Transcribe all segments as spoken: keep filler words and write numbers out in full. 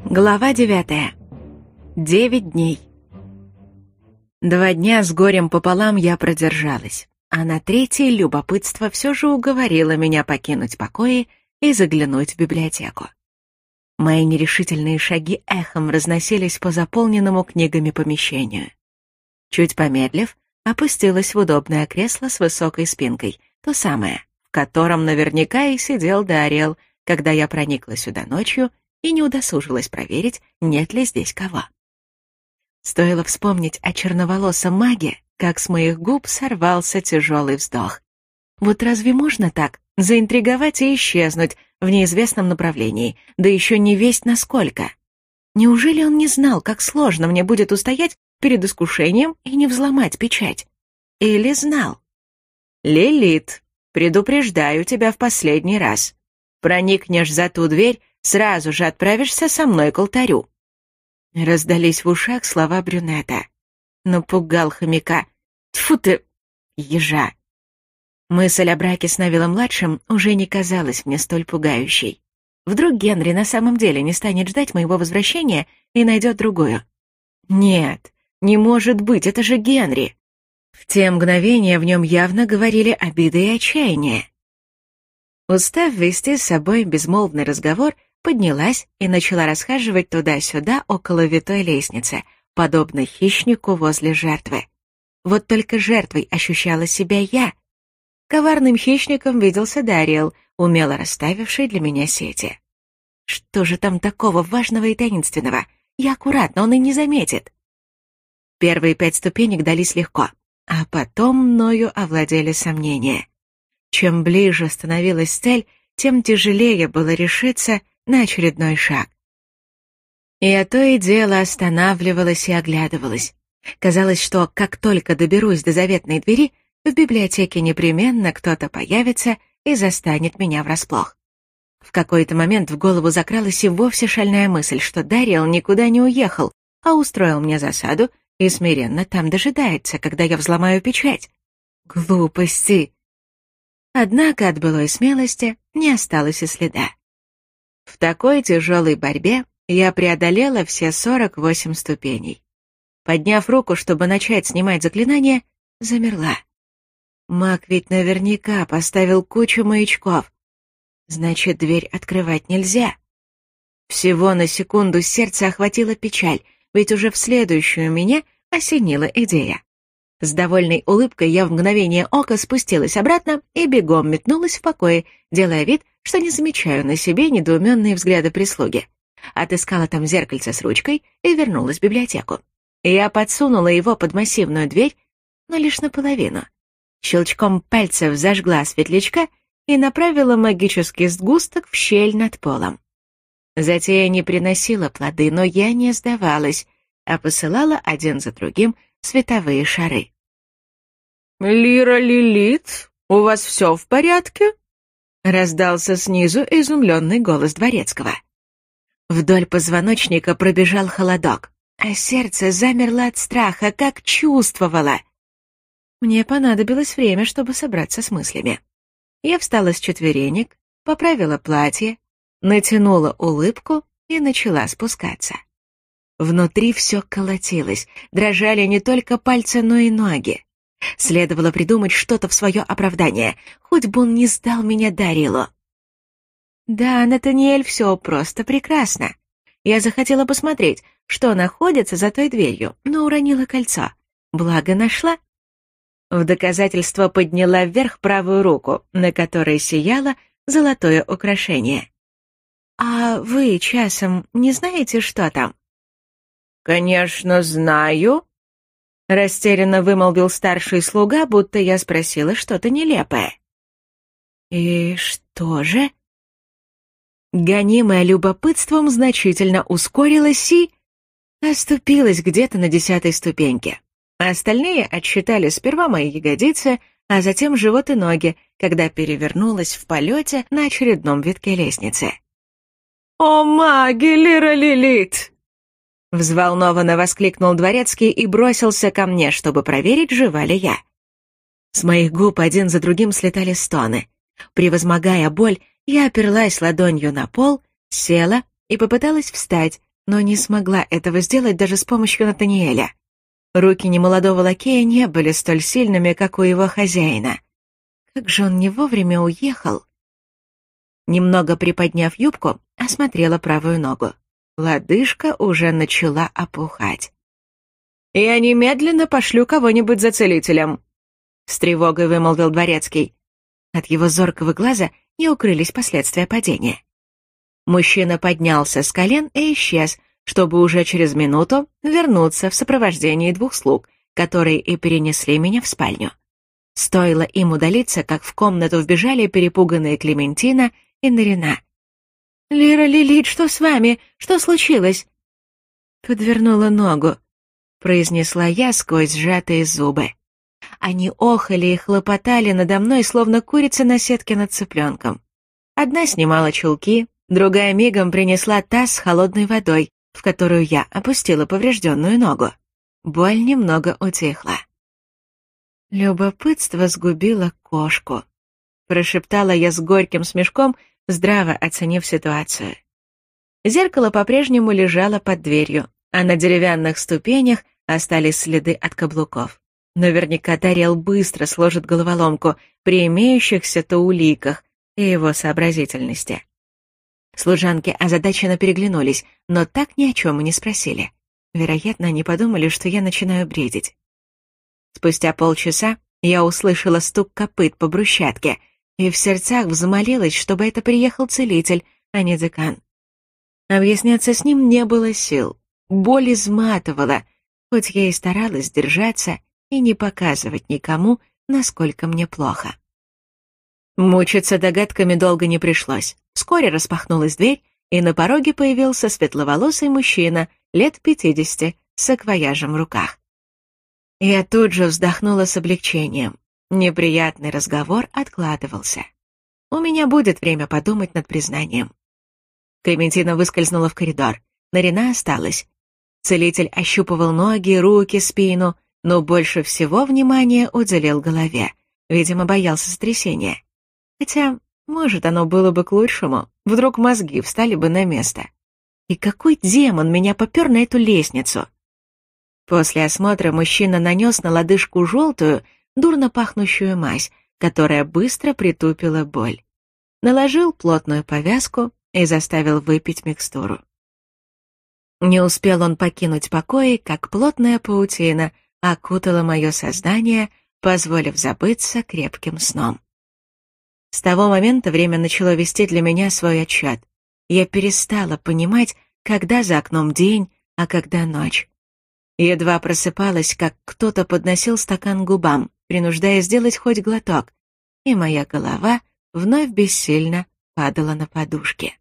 Глава девятая. Девять дней. Два дня с горем пополам я продержалась, а на третий любопытство все же уговорило меня покинуть покои и заглянуть в библиотеку. Мои нерешительные шаги эхом разносились по заполненному книгами помещению. Чуть помедлив, опустилась в удобное кресло с высокой спинкой, то самое, в котором наверняка и сидел Дариэл, когда я проникла сюда ночью и не удосужилась проверить, нет ли здесь кого. Стоило вспомнить о черноволосом маге, как с моих губ сорвался тяжелый вздох. Вот разве можно так заинтриговать и исчезнуть в неизвестном направлении, да еще не весть насколько? Неужели он не знал, как сложно мне будет устоять перед искушением и не взломать печать? Или знал? «Лилит, предупреждаю тебя в последний раз. Проникнешь за ту дверь, сразу же отправишься со мной к алтарю». Раздались в ушах слова брюнета. Напугал хомяка. Тьфу ты, ежа. Мысль о браке с Навилом-младшим уже не казалась мне столь пугающей. Вдруг Генри на самом деле не станет ждать моего возвращения и найдет другую? Нет, не может быть, это же Генри. В те мгновения в нем явно говорили обиды и отчаяние. Устав вести с собой безмолвный разговор, поднялась и начала расхаживать туда-сюда около витой лестницы, подобно хищнику возле жертвы. Вот только жертвой ощущала себя я. Коварным хищником виделся Дариэл, умело расставивший для меня сети. Что же там такого важного и таинственного? Я аккуратно, он и не заметит. Первые пять ступенек дались легко, а потом мною овладели сомнения. Чем ближе становилась цель, тем тяжелее было решиться на очередной шаг. Я то и дело останавливалась и оглядывалась. Казалось, что как только доберусь до заветной двери, в библиотеке непременно кто-то появится и застанет меня врасплох. В какой-то момент в голову закралась и вовсе шальная мысль, что Дариэл никуда не уехал, а устроил мне засаду и смиренно там дожидается, когда я взломаю печать. Глупости! Однако от былой смелости не осталось и следа. В такой тяжелой борьбе я преодолела все сорок восемь ступеней. Подняв руку, чтобы начать снимать заклинание, замерла. Маг ведь наверняка поставил кучу маячков. Значит, дверь открывать нельзя. Всего на секунду сердце охватило печаль, ведь уже в следующую меня осенила идея. С довольной улыбкой я в мгновение ока спустилась обратно и бегом метнулась в покое, делая вид, что не замечаю на себе недоуменные взгляды прислуги. Отыскала там зеркальце с ручкой и вернулась в библиотеку. Я подсунула его под массивную дверь, но лишь наполовину. Щелчком пальцев зажгла светлячка и направила магический сгусток в щель над полом. Затея не приносила плоды, но я не сдавалась, а посылала один за другим световые шары. «Лира Лилит, у вас все в порядке?» — раздался снизу изумленный голос дворецкого. Вдоль позвоночника пробежал холодок, а сердце замерло от страха, как чувствовало. Мне понадобилось время, чтобы собраться с мыслями. Я встала с четверенек, поправила платье, натянула улыбку и начала спускаться. Внутри все колотилось, дрожали не только пальцы, но и ноги. Следовало придумать что-то в свое оправдание, хоть бы он не сдал меня Дарилу. Да, Натаниэль, все просто прекрасно. Я захотела посмотреть, что находится за той дверью, но уронила кольцо. Благо нашла. В доказательство подняла вверх правую руку, на которой сияло золотое украшение. «А вы, часом, не знаете, что там?» «Конечно, знаю», — растерянно вымолвил старший слуга, будто я спросила что-то нелепое. «И что же?» Гонимая любопытством значительно ускорилась и оступилась где-то на десятой ступеньке. Остальные отсчитали сперва мои ягодицы, а затем живот и ноги, когда перевернулась в полете на очередном витке лестницы. «О, маги, Лира Лилит!» Взволнованно воскликнул дворецкий и бросился ко мне, чтобы проверить, жива ли я. С моих губ один за другим слетали стоны. Превозмогая боль, я оперлась ладонью на пол, села и попыталась встать, но не смогла этого сделать даже с помощью Натаниэля. Руки немолодого лакея не были столь сильными, как у его хозяина. Как же он не вовремя уехал. Немного приподняв юбку, осмотрела правую ногу. Лодыжка уже начала опухать. «Я немедленно пошлю кого-нибудь за целителем», — с тревогой вымолвил дворецкий. От его зоркого глаза не укрылись последствия падения. Мужчина поднялся с колен и исчез, чтобы уже через минуту вернуться в сопровождении двух слуг, которые и перенесли меня в спальню. Стоило им удалиться, как в комнату вбежали перепуганные Клементина и Нарина. «Лира, Лилит, что с вами? Что случилось?» «Подвернула ногу», — произнесла я сквозь сжатые зубы. Они охали и хлопотали надо мной, словно курица на сетке над цыпленком. Одна снимала чулки, другая мигом принесла таз с холодной водой, в которую я опустила поврежденную ногу. Боль немного утихла. «Любопытство сгубило кошку», — прошептала я с горьким смешком, здраво оценив ситуацию. Зеркало по-прежнему лежало под дверью, а на деревянных ступенях остались следы от каблуков. Наверняка Дариэл быстро сложит головоломку при имеющихся-то уликах и его сообразительности. Служанки озадаченно переглянулись, но так ни о чем и не спросили. Вероятно, они подумали, что я начинаю бредить. Спустя полчаса я услышала стук копыт по брусчатке и в сердцах взмолилась, чтобы это приехал целитель, а не декан. Объясняться с ним не было сил. Боль изматывала, хоть я и старалась держаться и не показывать никому, насколько мне плохо. Мучиться догадками долго не пришлось. Вскоре распахнулась дверь, и на пороге появился светловолосый мужчина, лет пятидесяти, с саквояжем в руках. Я тут же вздохнула с облегчением. Неприятный разговор откладывался. У меня будет время подумать над признанием. Клементина выскользнула в коридор. Нарина осталась. Целитель ощупывал ноги, руки, спину, но больше всего внимания уделил голове. Видимо, боялся сотрясения. Хотя, может, оно было бы к лучшему. Вдруг мозги встали бы на место. И какой демон меня попер на эту лестницу? После осмотра мужчина нанес на лодыжку желтую, дурно пахнущую мазь, которая быстро притупила боль. Наложил плотную повязку и заставил выпить микстуру. Не успел он покинуть покои, как плотная паутина окутала мое сознание, позволив забыться крепким сном. С того момента время начало вести для меня свой отсчет. Я перестала понимать, когда за окном день, а когда ночь. Едва просыпалась, как кто-то подносил стакан к губам, принуждая сделать хоть глоток, и моя голова вновь бессильно падала на подушки.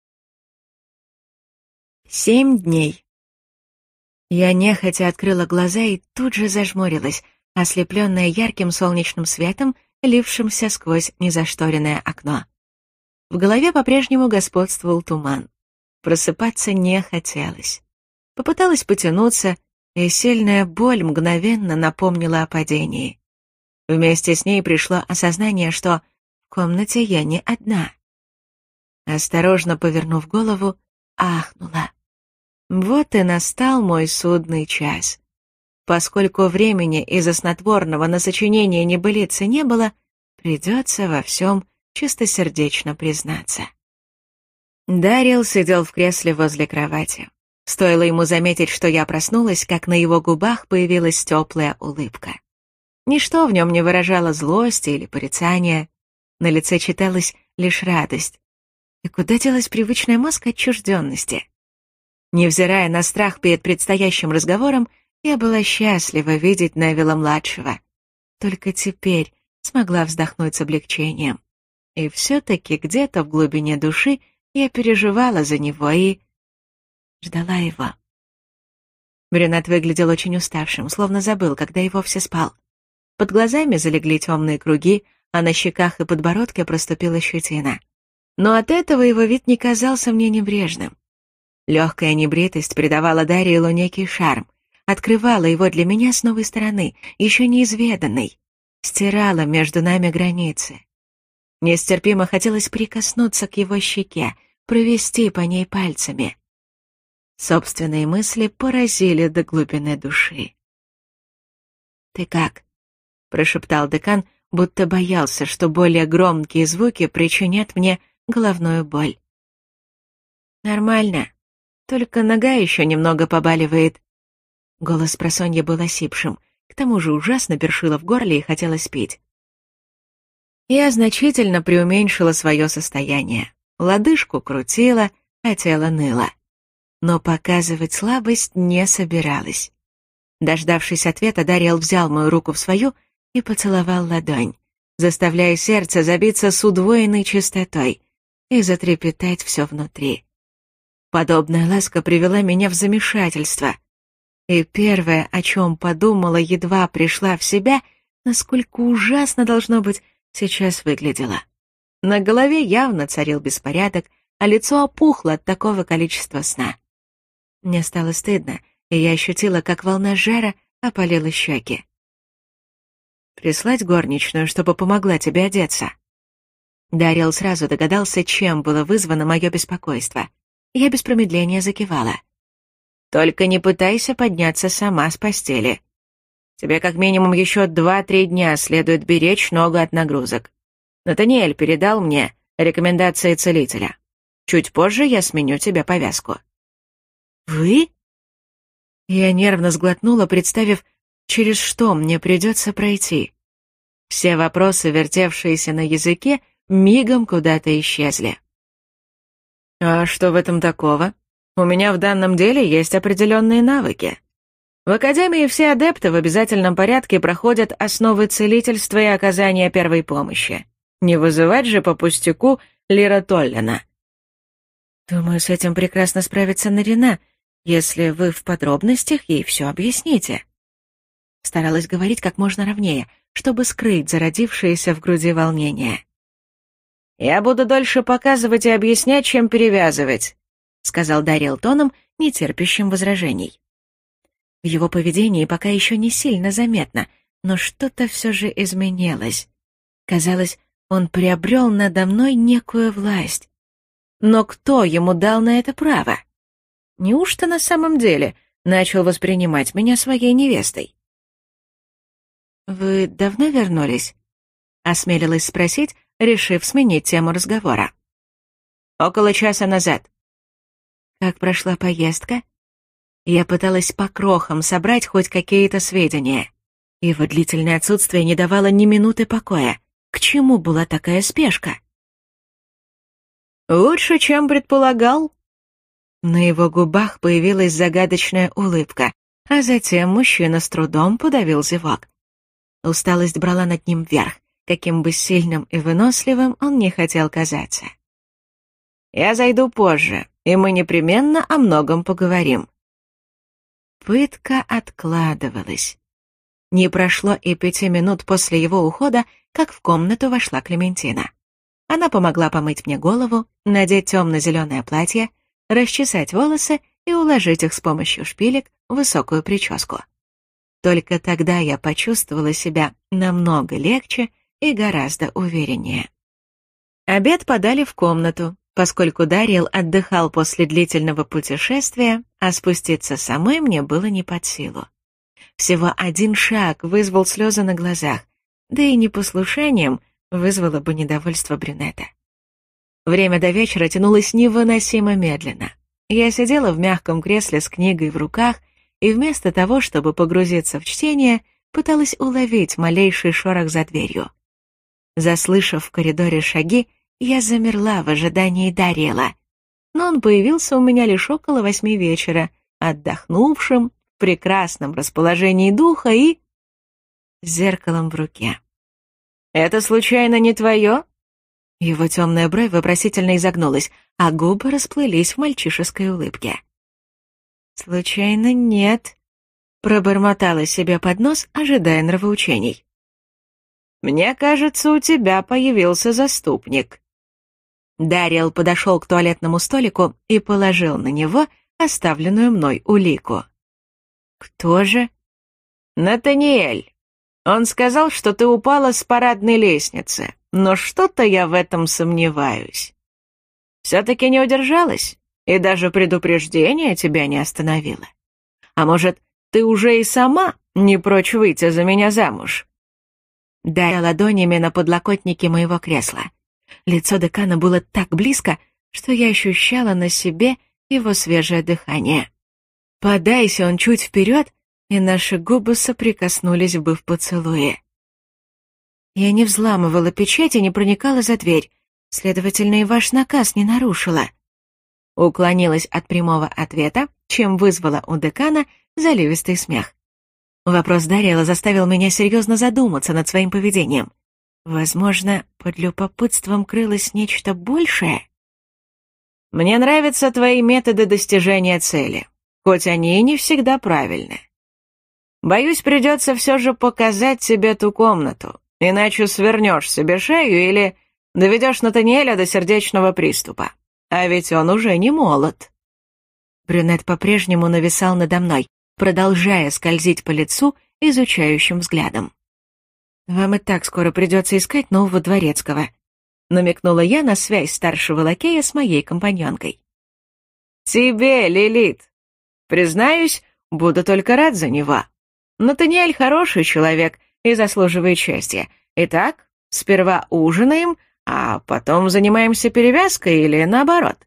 Семь дней. Я нехотя открыла глаза и тут же зажмурилась, ослепленная ярким солнечным светом, лившимся сквозь незашторенное окно. В голове по-прежнему господствовал туман. Просыпаться не хотелось. Попыталась потянуться, и сильная боль мгновенно напомнила о падении. Вместе с ней пришло осознание, что в комнате я не одна. Осторожно повернув голову, ахнула. Вот и настал мой судный час. Поскольку времени из-за снотворного на сочинение небылицы не было, придется во всем чистосердечно признаться. Дариэл сидел в кресле возле кровати. Стоило ему заметить, что я проснулась, как на его губах появилась теплая улыбка. Ничто в нем не выражало злости или порицания. На лице читалась лишь радость. И куда делась привычная маска отчужденности? Невзирая на страх перед предстоящим разговором, я была счастлива видеть Невилла-младшего. Только теперь смогла вздохнуть с облегчением. И все-таки где-то в глубине души я переживала за него и... ждала его. Брюнет выглядел очень уставшим, словно забыл, когда и вовсе спал. Под глазами залегли темные круги, а на щеках и подбородке проступила щетина. Но от этого его вид не казался мне небрежным. Легкая небритость придавала Дариэлу некий шарм, открывала его для меня с новой стороны, еще неизведанной, стирала между нами границы. Нестерпимо хотелось прикоснуться к его щеке, провести по ней пальцами. Собственные мысли поразили до глубины души. «Ты как?» — прошептал декан, будто боялся, что более громкие звуки причинят мне головную боль. «Нормально, только нога еще немного побаливает». Голос просонья был осипшим, к тому же ужасно першило в горле и хотелось пить. Я значительно преуменьшила свое состояние. Лодыжку крутила, а тело ныло. Но показывать слабость не собиралась. Дождавшись ответа, Дариэл взял мою руку в свою и поцеловал ладонь, заставляя сердце забиться с удвоенной частотой и затрепетать все внутри. Подобная ласка привела меня в замешательство. И первое, о чем подумала, едва пришла в себя, насколько ужасно, должно быть, сейчас выглядела. На голове явно царил беспорядок, а лицо опухло от такого количества сна. Мне стало стыдно, и я ощутила, как волна жара опалила щеки. «Прислать горничную, чтобы помогла тебе одеться?» Дариэл сразу догадался, чем было вызвано мое беспокойство. Я без промедления закивала. «Только не пытайся подняться сама с постели. Тебе как минимум еще два-три дня следует беречь ногу от нагрузок. Натаниэль передал мне рекомендации целителя. Чуть позже я сменю тебе повязку». «Вы?» Я нервно сглотнула, представив, через что мне придется пройти. Все вопросы, вертевшиеся на языке, мигом куда-то исчезли. «А что в этом такого? У меня в данном деле есть определенные навыки. В Академии все адепты в обязательном порядке проходят основы целительства и оказания первой помощи. Не вызывать же по пустяку Лира Толлина». «Думаю, с этим прекрасно справится Нарина, если вы в подробностях ей все объясните». Старалась говорить как можно ровнее, чтобы скрыть зародившееся в груди волнение. «Я буду дольше показывать и объяснять, чем перевязывать», — сказал Дариэл тоном, не терпящим возражений. В его поведении пока еще не сильно заметно, но что-то все же изменилось. Казалось, он приобрел надо мной некую власть. Но кто ему дал на это право? Неужто на самом деле начал воспринимать меня своей невестой? «Вы давно вернулись?» — осмелилась спросить, решив сменить тему разговора. «Около часа назад». «Как прошла поездка?» Я пыталась по крохам собрать хоть какие-то сведения. Его длительное отсутствие не давало ни минуты покоя. К чему была такая спешка? «Лучше, чем предполагал». На его губах появилась загадочная улыбка, а затем мужчина с трудом подавил зевок. Усталость брала над ним верх, каким бы сильным и выносливым он не хотел казаться. «Я зайду позже, и мы непременно о многом поговорим». Пытка откладывалась. Не прошло и пяти минут после его ухода, как в комнату вошла Клементина. Она помогла помыть мне голову, надеть темно-зеленое платье, расчесать волосы и уложить их с помощью шпилек в высокую прическу. Только тогда я почувствовала себя намного легче и гораздо увереннее. Обед подали в комнату, поскольку Дариэл отдыхал после длительного путешествия, а спуститься самой мне было не под силу. Всего один шаг вызвал слезы на глазах, да и непослушанием вызвало бы недовольство брюнета. Время до вечера тянулось невыносимо медленно. Я сидела в мягком кресле с книгой в руках и вместо того, чтобы погрузиться в чтение, пыталась уловить малейший шорох за дверью. Заслышав в коридоре шаги, я замерла в ожидании Дариэла, но он появился у меня лишь около восьми вечера, отдохнувшим, в прекрасном расположении духа и с зеркалом в руке. «Это случайно не твое?» Его темная бровь вопросительно изогнулась, а губы расплылись в мальчишеской улыбке. «Случайно нет», — пробормотала себе под нос, ожидая нравоучений. «Мне кажется, у тебя появился заступник». Дариэл подошел к туалетному столику и положил на него оставленную мной улику. «Кто же?» «Натаниэль. Он сказал, что ты упала с парадной лестницы, но что-то я в этом сомневаюсь. Все-таки не удержалась? И даже предупреждение тебя не остановило. А может, ты уже и сама не прочь выйти за меня замуж?» Давя ладонями на подлокотники моего кресла. Лицо декана было так близко, что я ощущала на себе его свежее дыхание. Подайся он чуть вперед, и наши губы соприкоснулись бы в поцелуе. Я не взламывала печать и не проникала за дверь, следовательно, и ваш наказ не нарушила. Уклонилась от прямого ответа, чем вызвала у декана заливистый смех. Вопрос Дариэла заставил меня серьезно задуматься над своим поведением. Возможно, под любопытством крылось нечто большее? «Мне нравятся твои методы достижения цели, хоть они и не всегда правильны. Боюсь, придется все же показать тебе ту комнату, иначе свернешь себе шею или доведешь Натаниэля до сердечного приступа. А ведь он уже не молод». Брюнет по-прежнему нависал надо мной, продолжая скользить по лицу изучающим взглядом. «Вам и так скоро придется искать нового дворецкого», — намекнула я на связь старшего лакея с моей компаньонкой. «Тебе, Лилит. Признаюсь, буду только рад за него. Натаниэль хороший человек и заслуживает счастья. Итак, сперва ужинаем, а потом занимаемся перевязкой или наоборот?»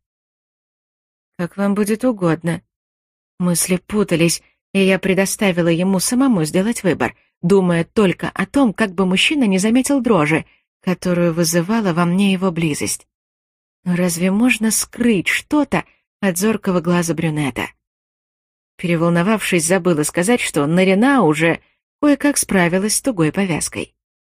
«Как вам будет угодно». Мысли путались, и я предоставила ему самому сделать выбор, думая только о том, как бы мужчина не заметил дрожи, которую вызывала во мне его близость. Но разве можно скрыть что-то от зоркого глаза брюнета? Переволновавшись, забыла сказать, что Нарина уже кое-как справилась с тугой повязкой.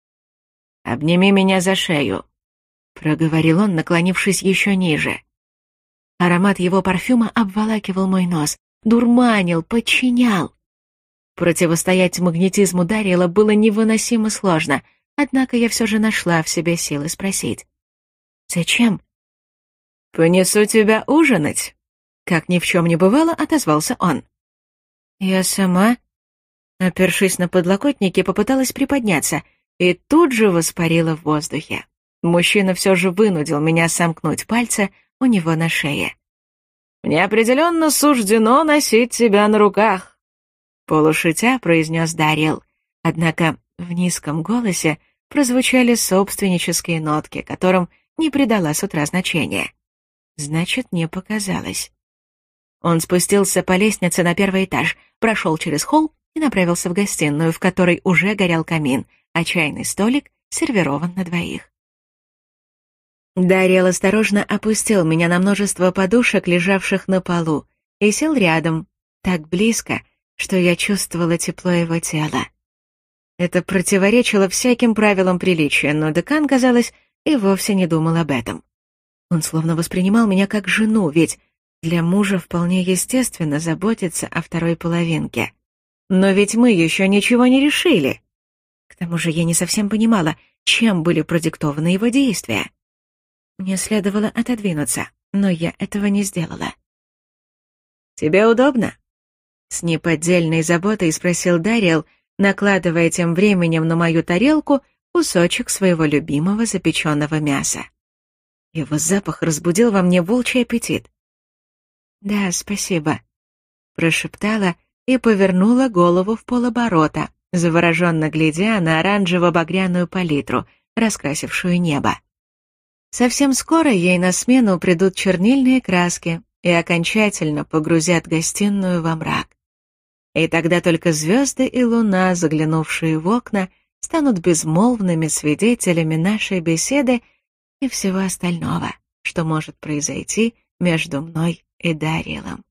«Обними меня за шею», — проговорил он, наклонившись еще ниже. Аромат его парфюма обволакивал мой нос, дурманил, подчинял. Противостоять магнетизму Дариэла было невыносимо сложно, однако я все же нашла в себе силы спросить. «Зачем?» «Понесу тебя ужинать», — как ни в чем не бывало, отозвался он. Я сама, опершись на подлокотники, попыталась приподняться и тут же воспарила в воздухе. Мужчина все же вынудил меня сомкнуть пальцы у него на шее. «Мне определенно суждено носить тебя на руках», — полушутя произнес Дариэл, однако в низком голосе прозвучали собственнические нотки, которым не придала с утра значения. Значит, не показалось. Он спустился по лестнице на первый этаж, прошел через холл и направился в гостиную, в которой уже горел камин, а чайный столик сервирован на двоих. Дариэл осторожно опустил меня на множество подушек, лежавших на полу, и сел рядом, так близко, что я чувствовала тепло его тела. Это противоречило всяким правилам приличия, но декан, казалось, и вовсе не думал об этом. Он словно воспринимал меня как жену, ведь для мужа вполне естественно заботиться о второй половинке. Но ведь мы еще ничего не решили. К тому же я не совсем понимала, чем были продиктованы его действия. Мне следовало отодвинуться, но я этого не сделала. «Тебе удобно?» С неподдельной заботой спросил Дариэл, накладывая тем временем на мою тарелку кусочек своего любимого запеченного мяса. Его запах разбудил во мне волчий аппетит. «Да, спасибо», — прошептала и повернула голову в полоборота, завороженно глядя на оранжево-багряную палитру, раскрасившую небо. Совсем скоро ей на смену придут чернильные краски и окончательно погрузят гостиную во мрак. И тогда только звезды и луна, заглянувшие в окна, станут безмолвными свидетелями нашей беседы и всего остального, что может произойти между мной и Дариэлом.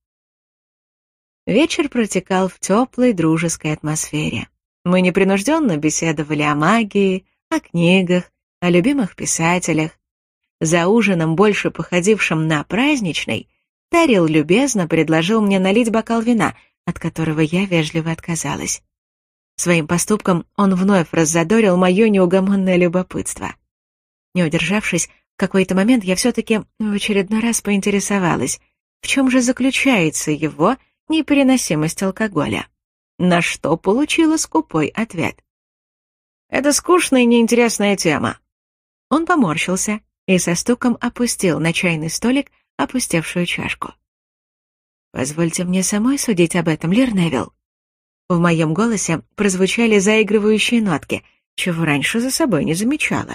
Вечер протекал в теплой дружеской атмосфере. Мы непринужденно беседовали о магии, о книгах, о любимых писателях. За ужином, больше походившим на праздничный, Дариэл любезно предложил мне налить бокал вина, от которого я вежливо отказалась. Своим поступком он вновь раззадорил мое неугомонное любопытство. Не удержавшись, в какой-то момент я все-таки в очередной раз поинтересовалась, в чем же заключается его непереносимость алкоголя, на что получила скупой ответ. «Это скучная и неинтересная тема». Он поморщился и со стуком опустил на чайный столик опустевшую чашку. Позвольте мне самой судить об этом, Лир Невилл. В моем голосе прозвучали заигрывающие нотки, чего раньше за собой не замечала.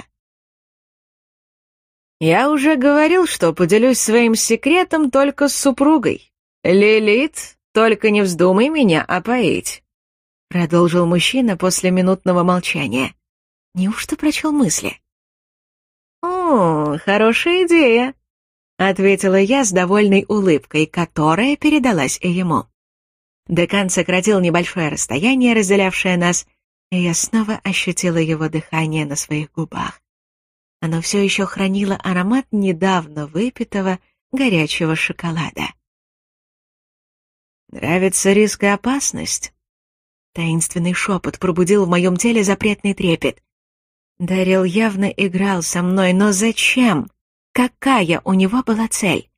«Я уже говорил, что поделюсь своим секретом только с супругой. Лилит, только не вздумай меня опоить», — продолжил мужчина после минутного молчания. Неужто прочел мысли? «О, хорошая идея», — ответила я с довольной улыбкой, которая передалась и ему. Декан сократил небольшое расстояние, разделявшее нас, и я снова ощутила его дыхание на своих губах. Оно все еще хранило аромат недавно выпитого горячего шоколада. «Нравится риск и опасность?» Таинственный шепот пробудил в моем теле запретный трепет. Дарил явно играл со мной, но зачем? Какая у него была цель?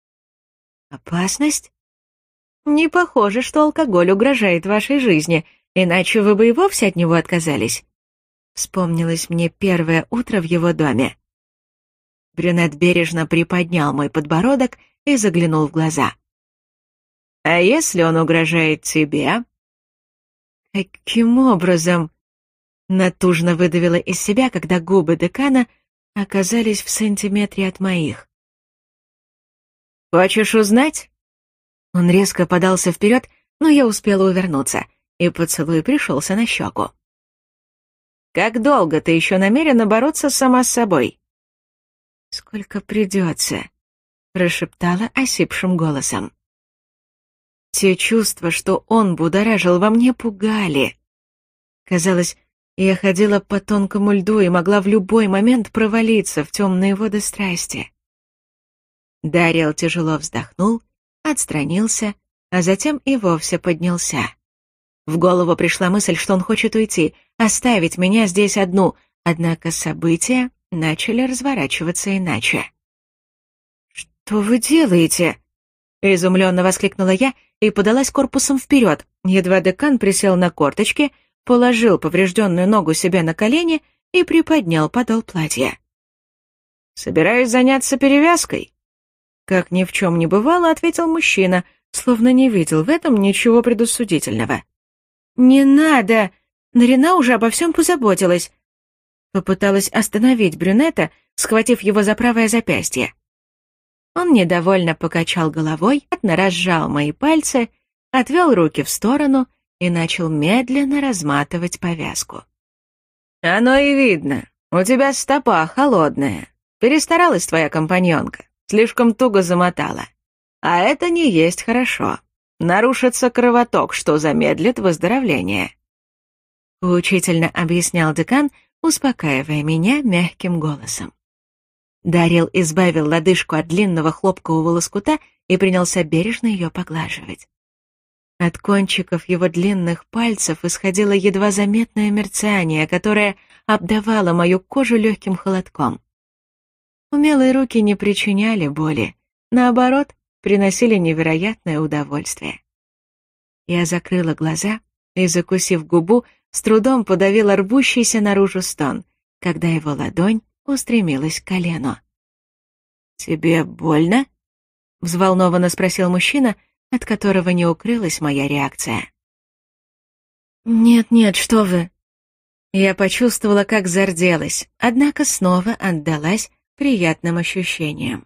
«Опасность? Не похоже, что алкоголь угрожает вашей жизни, иначе вы бы и вовсе от него отказались». Вспомнилось мне первое утро в его доме. Брюнет бережно приподнял мой подбородок и заглянул в глаза. «А если он угрожает тебе?» «Каким образом?» Натужно выдавила из себя, когда губы декана оказались в сантиметре от моих. «Хочешь узнать?» Он резко подался вперед, но я успела увернуться, и поцелуй пришелся на щеку. «Как долго ты еще намерена бороться сама с собой?» «Сколько придется», — прошептала осипшим голосом. Те чувства, что он будоражил во мне, пугали. Казалось, я ходила по тонкому льду и могла в любой момент провалиться в темные воды страсти. Дариэл тяжело вздохнул, отстранился, а затем и вовсе поднялся. В голову пришла мысль, что он хочет уйти, оставить меня здесь одну, однако события начали разворачиваться иначе. «Что вы делаете?» — изумленно воскликнула я и подалась корпусом вперед. Едва декан присел на корточки, положил поврежденную ногу себе на колени и приподнял подол платья. «Собираюсь заняться перевязкой», — как ни в чем не бывало, ответил мужчина, словно не видел в этом ничего предосудительного. «Не надо! Нарина уже обо всем позаботилась!» Попыталась остановить брюнета, схватив его за правое запястье. Он недовольно покачал головой, разжал мои пальцы, отвел руки в сторону и начал медленно разматывать повязку. «Оно и видно. У тебя стопа холодная. Перестаралась твоя компаньонка, слишком туго замотала. А это не есть хорошо. Нарушится кровоток, что замедлит выздоровление», — поучительно объяснял декан, успокаивая меня мягким голосом. Дарил избавил лодыжку от длинного хлопкового лоскута и принялся бережно ее поглаживать. От кончиков его длинных пальцев исходило едва заметное мерцание, которое обдавало мою кожу легким холодком. Умелые руки не причиняли боли, наоборот, приносили невероятное удовольствие. Я закрыла глаза и, закусив губу, с трудом подавила рвущийся наружу стон, когда его ладонь устремилась к колену. «Тебе больно?» — взволнованно спросил мужчина, от которого не укрылась моя реакция. «Нет-нет, что вы!» Я почувствовала, как зарделась, однако снова отдалась приятным ощущениям.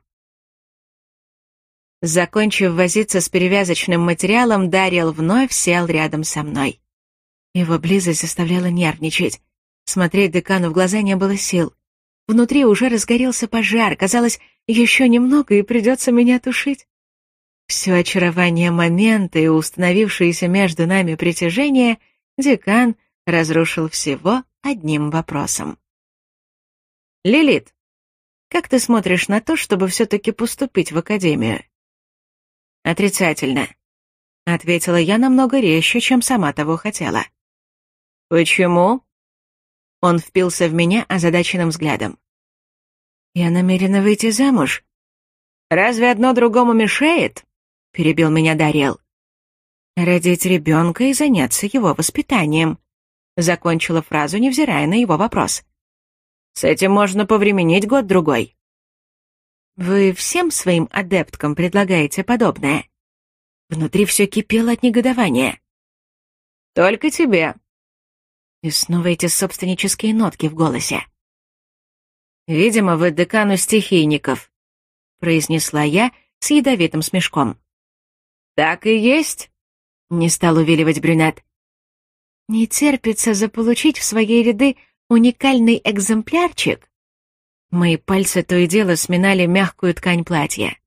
Закончив возиться с перевязочным материалом, Дариэл вновь сел рядом со мной. Его близость заставляла нервничать. Смотреть декану в глаза не было сил. Внутри уже разгорелся пожар, казалось, еще немного и придется меня тушить. Все очарование момента и установившееся между нами притяжение декан разрушил всего одним вопросом. «Лилит, как ты смотришь на то, чтобы все-таки поступить в академию?» «Отрицательно», — ответила я намного резче, чем сама того хотела. «Почему?» Он впился в меня озадаченным взглядом. «Я намерена выйти замуж». «Разве одно другому мешает?» — перебил меня Дариэл. «Родить ребенка и заняться его воспитанием», — закончила фразу, невзирая на его вопрос. «С этим можно повременить год-другой». «Вы всем своим адепткам предлагаете подобное?» Внутри все кипело от негодования. «Только тебе». И снова эти собственнические нотки в голосе. «Видимо, вы декану стихийников», — произнесла я с ядовитым смешком. «Так и есть», — не стал увиливать брюнет. «Не терпится заполучить в свои ряды уникальный экземплярчик?» Мои пальцы то и дело сминали мягкую ткань платья.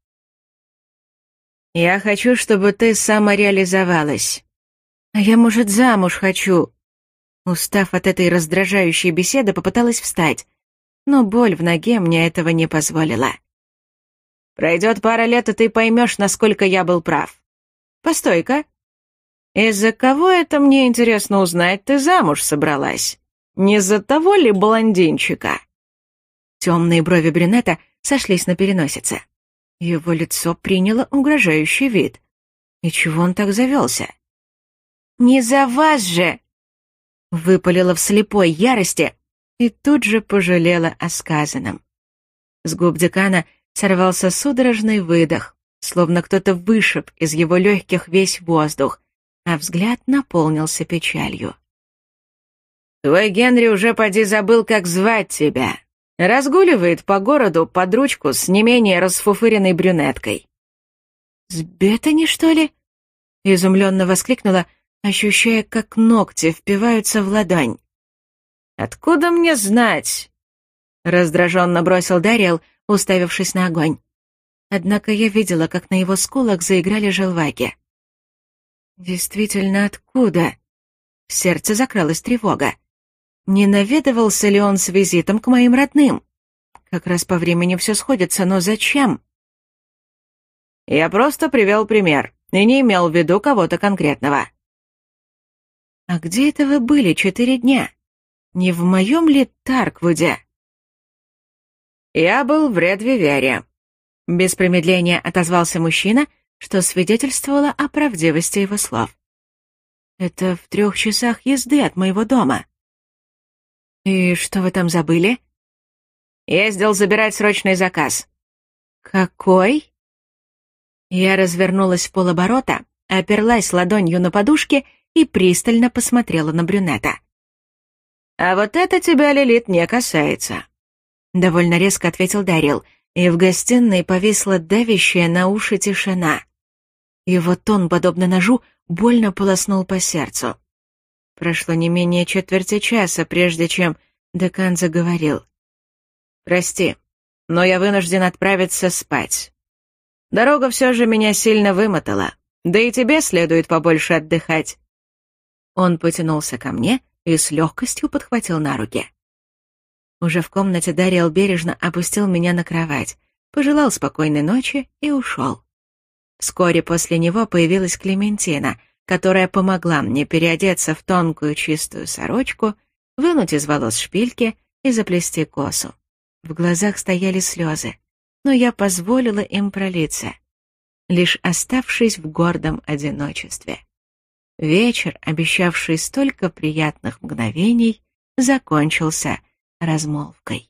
«Я хочу, чтобы ты самореализовалась. А я, может, замуж хочу». Устав от этой раздражающей беседы, попыталась встать, но боль в ноге мне этого не позволила. «Пройдет пара лет, и ты поймешь, насколько я был прав. Постой-ка. Из-за кого это, мне интересно узнать, ты замуж собралась? Не из-за того ли блондинчика?» Темные брови брюнета сошлись на переносице. Его лицо приняло угрожающий вид. И чего он так завелся? «Не за вас же!» Выпалила в слепой ярости и тут же пожалела о сказанном. С губ декана сорвался судорожный выдох, словно кто-то вышиб из его легких весь воздух, а взгляд наполнился печалью. «Твой Генри уже поди забыл, как звать тебя. Разгуливает по городу под ручку с не менее расфуфыренной брюнеткой». «С Беттани, что ли?» — изумленно воскликнула, ощущая, как ногти впиваются в ладонь. «Откуда мне знать?» — раздраженно бросил Дариэл, уставившись на огонь. Однако я видела, как на его скулах заиграли желваки. «Действительно, откуда?» В сердце закралась тревога. Не наведывался ли он с визитом к моим родным? Как раз по времени все сходится, но зачем? «Я просто привел пример и не имел в виду кого-то конкретного». «А где это вы были четыре дня? Не в моем ли Тарквуде?» «Я был в Ред-Вивере», — без промедления отозвался мужчина, что свидетельствовало о правдивости его слов. «Это в трех часах езды от моего дома». «И что вы там забыли?» «Ездил забирать срочный заказ». «Какой?» Я развернулась в полоборота, оперлась ладонью на подушке и пристально посмотрела на брюнета. «А вот это тебя, Лилит, не касается», — довольно резко ответил Дарил, и в гостиной повисла давящая на уши тишина. Его тон, подобно ножу, больно полоснул по сердцу. Прошло не менее четверти часа, прежде чем декан заговорил. «Прости, но я вынужден отправиться спать. Дорога все же меня сильно вымотала, да и тебе следует побольше отдыхать». Он потянулся ко мне и с легкостью подхватил на руки. Уже в комнате Дариэл бережно опустил меня на кровать, пожелал спокойной ночи и ушел. Вскоре после него появилась Клементина, которая помогла мне переодеться в тонкую чистую сорочку, вынуть из волос шпильки и заплести косу. В глазах стояли слезы, но я позволила им пролиться, лишь оставшись в гордом одиночестве. Вечер, обещавший столько приятных мгновений, закончился размолвкой.